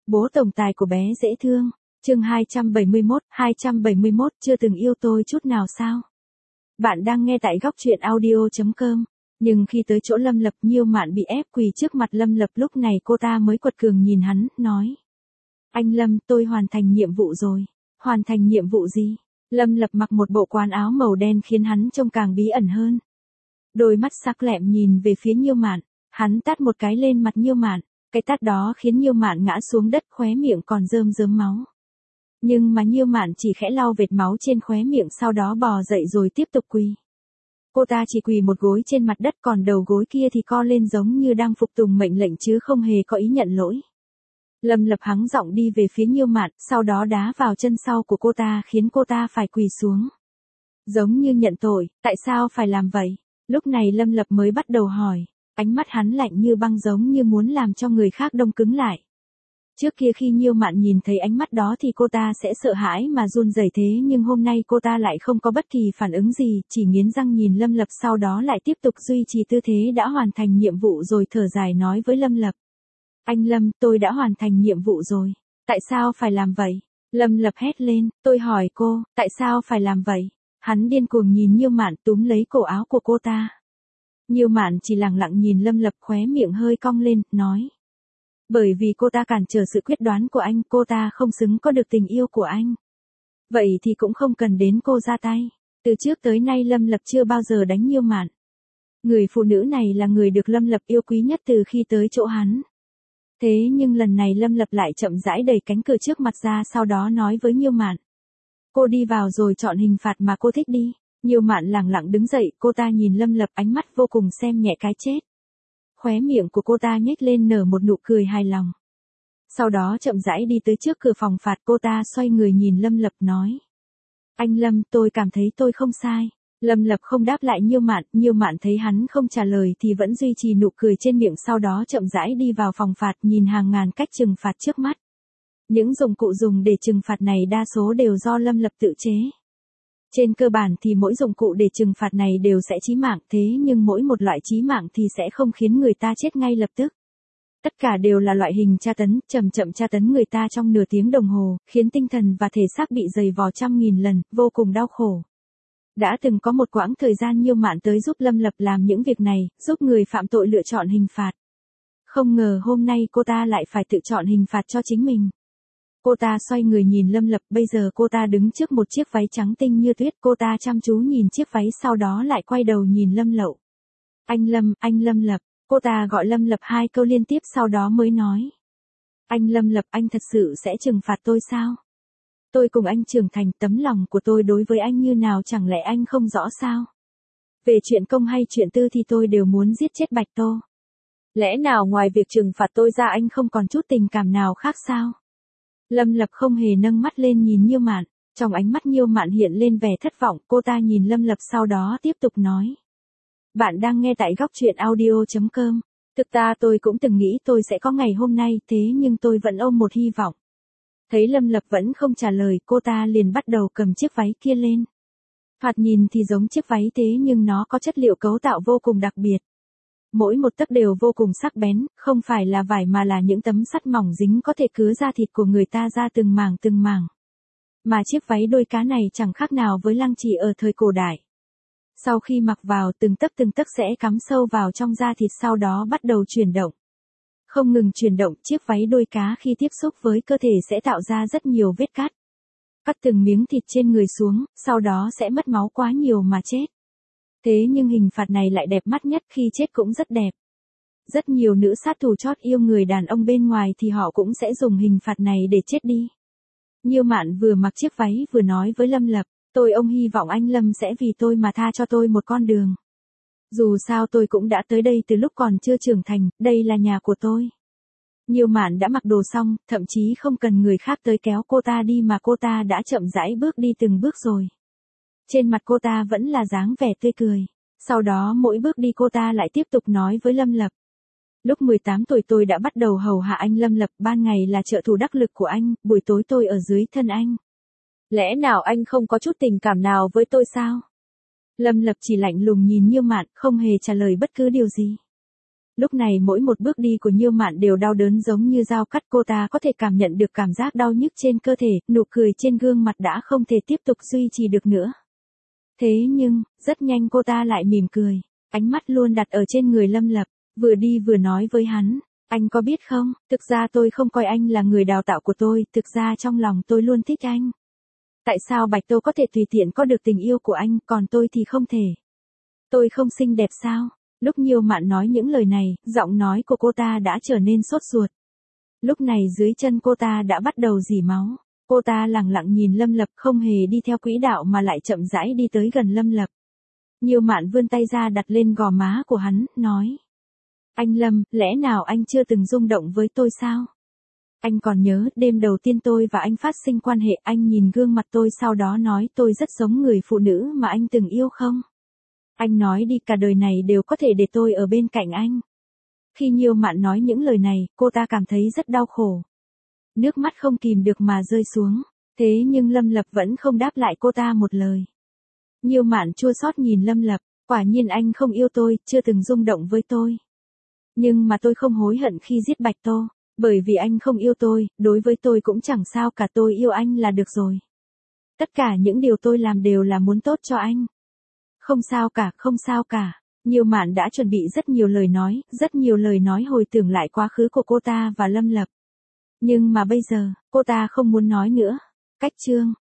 Bố tổng tài của bé dễ thương. Chương 271, chưa từng yêu tôi chút nào sao? Bạn đang nghe tại góc truyện audio.com. Nhưng khi tới chỗ Lâm Lập, Nhiêu Mạn bị ép quỳ trước mặt Lâm Lập, lúc này cô ta mới quật cường nhìn hắn, nói. Anh Lâm, tôi hoàn thành nhiệm vụ rồi. Hoàn thành nhiệm vụ gì? Lâm Lập mặc một bộ quần áo màu đen khiến hắn trông càng bí ẩn hơn. Đôi mắt sắc lẹm nhìn về phía Nhiêu Mạn, hắn tát một cái lên mặt Nhiêu Mạn, cái tát đó khiến Nhiêu Mạn ngã xuống đất, khóe miệng còn rơm rớm máu. Nhưng mà Nhiêu Mạn chỉ khẽ lau vệt máu trên khóe miệng, sau đó bò dậy rồi tiếp tục quỳ. Cô ta chỉ quỳ một gối trên mặt đất, còn đầu gối kia thì co lên giống như đang phục tùng mệnh lệnh chứ không hề có ý nhận lỗi. Lâm Lập hắng giọng đi về phía Nhiêu Mạn, sau đó đá vào chân sau của cô ta khiến cô ta phải quỳ xuống. Giống như nhận tội, tại sao phải làm vậy? Lúc này Lâm Lập mới bắt đầu hỏi, ánh mắt hắn lạnh như băng giống như muốn làm cho người khác đông cứng lại. Trước kia khi Nhiêu Mạn nhìn thấy ánh mắt đó thì cô ta sẽ sợ hãi mà run rẩy, thế nhưng hôm nay cô ta lại không có bất kỳ phản ứng gì, chỉ nghiến răng nhìn Lâm Lập, sau đó lại tiếp tục duy trì tư thế đã hoàn thành nhiệm vụ rồi thở dài nói với Lâm Lập. Anh Lâm, tôi đã hoàn thành nhiệm vụ rồi. Tại sao phải làm vậy? Lâm Lập hét lên, tôi hỏi cô, tại sao phải làm vậy? Hắn điên cuồng nhìn Nhiêu Mạn, túm lấy cổ áo của cô ta. Nhiêu Mạn chỉ lặng lặng nhìn Lâm Lập, khóe miệng hơi cong lên, nói. Bởi vì cô ta cản trở sự quyết đoán của anh, cô ta không xứng có được tình yêu của anh. Vậy thì cũng không cần đến cô ra tay. Từ trước tới nay Lâm Lập chưa bao giờ đánh Nhiêu Mạn. Người phụ nữ này là người được Lâm Lập yêu quý nhất từ khi tới chỗ hắn. Thế nhưng lần này Lâm Lập lại chậm rãi đẩy cánh cửa trước mặt ra, sau đó nói với Nhiêu Mạn. Cô đi vào rồi chọn hình phạt mà cô thích đi. Nhiêu Mạn lẳng lặng đứng dậy, cô ta nhìn Lâm Lập, ánh mắt vô cùng xem nhẹ cái chết. Khóe miệng của cô ta nhếch lên nở một nụ cười hài lòng. Sau đó chậm rãi đi tới trước cửa phòng phạt, cô ta xoay người nhìn Lâm Lập nói. Anh Lâm, tôi cảm thấy tôi không sai. Lâm Lập không đáp lại Nhiêu Mạn thấy hắn không trả lời thì vẫn duy trì nụ cười trên miệng, sau đó chậm rãi đi vào phòng phạt, nhìn hàng ngàn cách trừng phạt trước mắt. Những dụng cụ dùng để trừng phạt này đa số đều do Lâm Lập tự chế. Trên cơ bản thì mỗi dụng cụ để trừng phạt này đều sẽ chí mạng, thế nhưng mỗi một loại chí mạng thì sẽ không khiến người ta chết ngay lập tức. Tất cả đều là loại hình tra tấn, chậm tra tấn người ta trong nửa tiếng đồng hồ, khiến tinh thần và thể xác bị dày vò trăm nghìn lần, vô cùng đau khổ. Đã từng có một quãng thời gian Nhiêu Mạn tới giúp Lâm Lập làm những việc này, giúp người phạm tội lựa chọn hình phạt. Không ngờ hôm nay cô ta lại phải tự chọn hình phạt cho chính mình. Cô ta xoay người nhìn Lâm Lập, bây giờ cô ta đứng trước một chiếc váy trắng tinh như tuyết, cô ta chăm chú nhìn chiếc váy, sau đó lại quay đầu nhìn Lâm Lậu. Anh Lâm Lập, cô ta gọi Lâm Lập 2 câu liên tiếp sau đó mới nói. Anh Lâm Lập, anh thật sự sẽ trừng phạt tôi sao? Tôi cùng anh trưởng thành, tấm lòng của tôi đối với anh như nào chẳng lẽ anh không rõ sao? Về chuyện công hay chuyện tư thì tôi đều muốn giết chết Bạch Tô. Lẽ nào ngoài việc trừng phạt tôi ra anh không còn chút tình cảm nào khác sao? Lâm Lập không hề nâng mắt lên nhìn Nhiêu Mạn, trong ánh mắt Nhiêu Mạn hiện lên vẻ thất vọng, cô ta nhìn Lâm Lập sau đó tiếp tục nói. Bạn đang nghe tại góc truyện audio.com. Thực ra tôi cũng từng nghĩ tôi sẽ có ngày hôm nay, thế nhưng tôi vẫn ôm một hy vọng. Thấy Lâm Lập vẫn không trả lời, cô ta liền bắt đầu cầm chiếc váy kia lên. Thoạt nhìn thì giống chiếc váy, thế nhưng nó có chất liệu cấu tạo vô cùng đặc biệt. Mỗi một tấc đều vô cùng sắc bén, không phải là vải mà là những tấm sắt mỏng dính có thể cứa da thịt của người ta ra từng mảng. Mà chiếc váy đôi cá này chẳng khác nào với lăng trì ở thời cổ đại. Sau khi mặc vào, từng tấc sẽ cắm sâu vào trong da thịt, sau đó bắt đầu chuyển động. Không ngừng chuyển động, chiếc váy đôi cá khi tiếp xúc với cơ thể sẽ tạo ra rất nhiều vết cắt. Cắt từng miếng thịt trên người xuống, sau đó sẽ mất máu quá nhiều mà chết. Thế nhưng hình phạt này lại đẹp mắt nhất, khi chết cũng rất đẹp. Rất nhiều nữ sát thủ chót yêu người đàn ông bên ngoài thì họ cũng sẽ dùng hình phạt này để chết đi. Nhiêu Mạn vừa mặc chiếc váy vừa nói với Lâm Lập, ông hy vọng anh Lâm sẽ vì tôi mà tha cho tôi một con đường. Dù sao tôi cũng đã tới đây từ lúc còn chưa trưởng thành, đây là nhà của tôi. Nhiêu Mạn đã mặc đồ xong, thậm chí không cần người khác tới kéo cô ta đi mà cô ta đã chậm rãi bước đi từng bước rồi. Trên mặt cô ta vẫn là dáng vẻ tươi cười. Sau đó mỗi bước đi cô ta lại tiếp tục nói với Lâm Lập. Lúc 18 tuổi tôi đã bắt đầu hầu hạ anh Lâm Lập, ban ngày là trợ thủ đắc lực của anh, buổi tối tôi ở dưới thân anh. Lẽ nào anh không có chút tình cảm nào với tôi sao? Lâm Lập chỉ lạnh lùng nhìn Nhiêu Mạn, không hề trả lời bất cứ điều gì. Lúc này mỗi một bước đi của Nhiêu Mạn đều đau đớn giống như dao cắt, cô ta có thể cảm nhận được cảm giác đau nhức trên cơ thể, nụ cười trên gương mặt đã không thể tiếp tục duy trì được nữa. Thế nhưng, rất nhanh cô ta lại mỉm cười, ánh mắt luôn đặt ở trên người Lâm Lập, vừa đi vừa nói với hắn, anh có biết không, thực ra tôi không coi anh là người đào tạo của tôi, thực ra trong lòng tôi luôn thích anh. Tại sao Bạch Tô có thể tùy tiện có được tình yêu của anh, còn tôi thì không thể? Tôi không xinh đẹp sao? Lúc Nhiêu Mạn nói những lời này, giọng nói của cô ta đã trở nên sốt ruột. Lúc này dưới chân cô ta đã bắt đầu rỉ máu. Cô ta lẳng lặng nhìn Lâm Lập, không hề đi theo quỹ đạo mà lại chậm rãi đi tới gần Lâm Lập. Nhiêu Mạn vươn tay ra đặt lên gò má của hắn, nói. Anh Lâm, lẽ nào anh chưa từng rung động với tôi sao? Anh còn nhớ, đêm đầu tiên tôi và anh phát sinh quan hệ, anh nhìn gương mặt tôi sau đó nói tôi rất giống người phụ nữ mà anh từng yêu không? Anh nói đi, cả đời này đều có thể để tôi ở bên cạnh anh. Khi Nhiêu Mạn nói những lời này, cô ta cảm thấy rất đau khổ. Nước mắt không kìm được mà rơi xuống. Thế nhưng Lâm Lập vẫn không đáp lại cô ta một lời. Nhiêu Mạn chua xót nhìn Lâm Lập, quả nhiên anh không yêu tôi, chưa từng rung động với tôi. Nhưng mà tôi không hối hận khi giết Bạch Tô, bởi vì anh không yêu tôi, đối với tôi cũng chẳng sao cả, tôi yêu anh là được rồi. Tất cả những điều tôi làm đều là muốn tốt cho anh. Không sao cả, không sao cả. Nhiêu Mạn đã chuẩn bị rất nhiều lời nói hồi tưởng lại quá khứ của cô ta và Lâm Lập. Nhưng mà bây giờ, cô ta không muốn nói nữa. Cách chương